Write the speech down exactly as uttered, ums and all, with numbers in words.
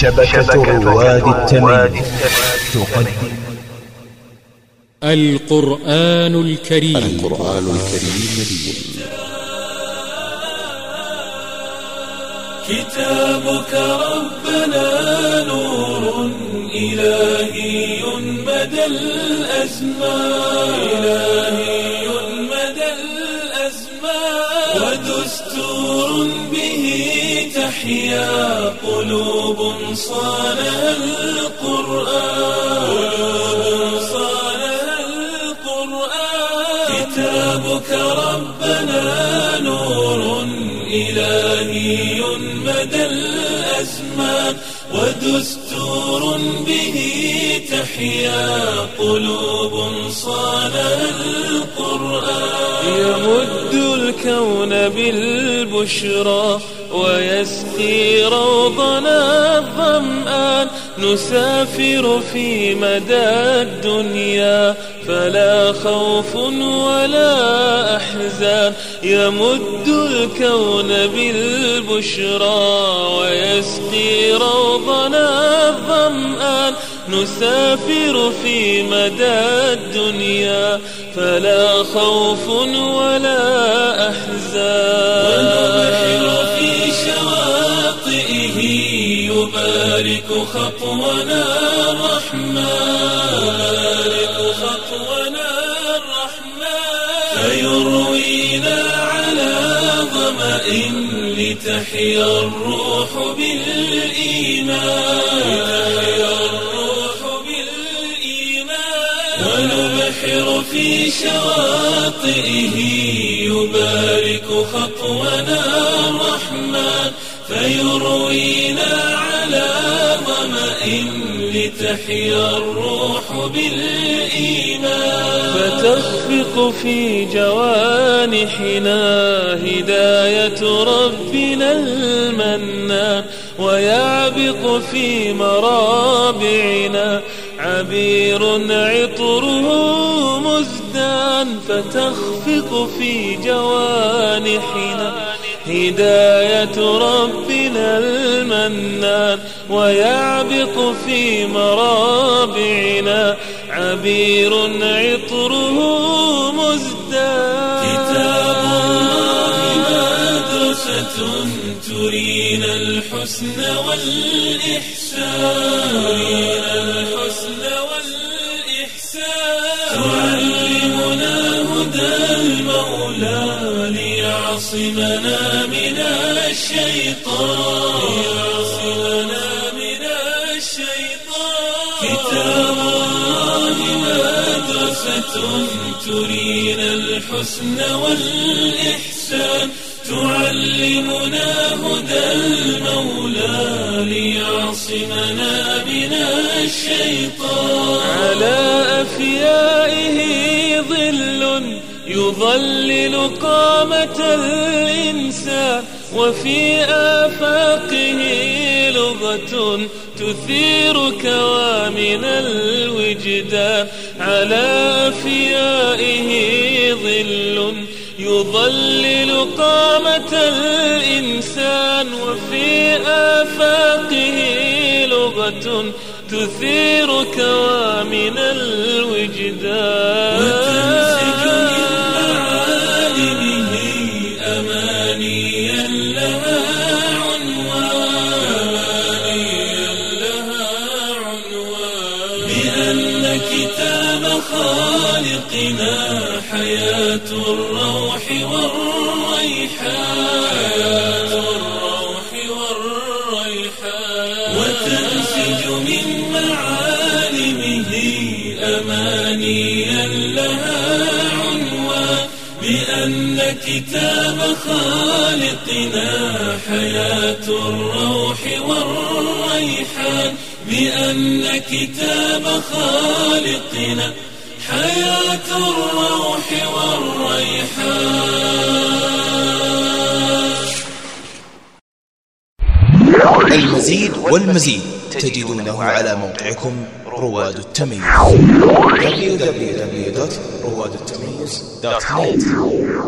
شبكة رواد التمييز تقدم القرآن الكريم. القرآن الكريم كتابك ربنا نور إلهي مدى الأزمان، إلهي مدى الأزمان، ودستور به تحيا قلوب صانها القرآن، قلوب صانها القرآن. كتابك ربنا نور إلهي مدى الأزمان، ودستور به تحيا قلوب صانها القرآن. يمد الكون بالبشرى ويسقي روضنا الظمآن، نسافر في مدى الدنيا فلا خوف ولا أحزان. يمد الكون بالبشرى ويسقي روضنا الظمآن، نسافر في مدى الدنيا فلا خوف ولا أحزان. ونبحر في شواطئه يبارك خطونا الرحمن، يبارك خطونا الرحمن، فيروينا على ظمأ لتحيا الروح بالإيمان، لتحيا الروح بالإيمان. ونبحر في شواطئه يبارك خطونا الرحمن، فيروينا على ظمأ لتحيا الروح بالإيمان. فتخفق في جوانحنا هداية ربنا المنان، ويعبق في مرابعنا عبير عطره مزدان. فتخفق في جوانحنا هداية ربنا المنان، ويعبق في مرابعنا عبير عطره مزدان. كتاب الله مدرسة ترينا الحسن والإحسان، ترينا الحسن والإحسان، تعلمنا هدى المولى ليعصمنا من الشيطان، ليعصمنا من الشيطان. كتاب الله مدرسة ترينا الحسن والإحسان، تعلمنا هدى المولى ليعصمنا من الشيطان. على أفيائه ظل يظلل قامة الإنسان، وفي آفاقه لغة تثير كوامن الوجدان. على أفيائه ظل يظلل قامة الإنسان، وفي آفاقه لغة تثير كوامن الوجدان. وتنسج من معالمه أمانيا لها عنوان، أمانيا لها عنوان، بأن كتاب خالقنا حياة الروح والريحان، حياة الروح والريحان. وتنسج من معالمه أمانيا لها عنوان، بأن كتاب خالقنا حياة الروح والريحان، بأن كتاب خالقنا حياة الروح والريحان. المزيد والمزيد تجدونه على موقعكم رواد التمييز دبليو دبليو دبليو دوت رواد التمييز دوت نت.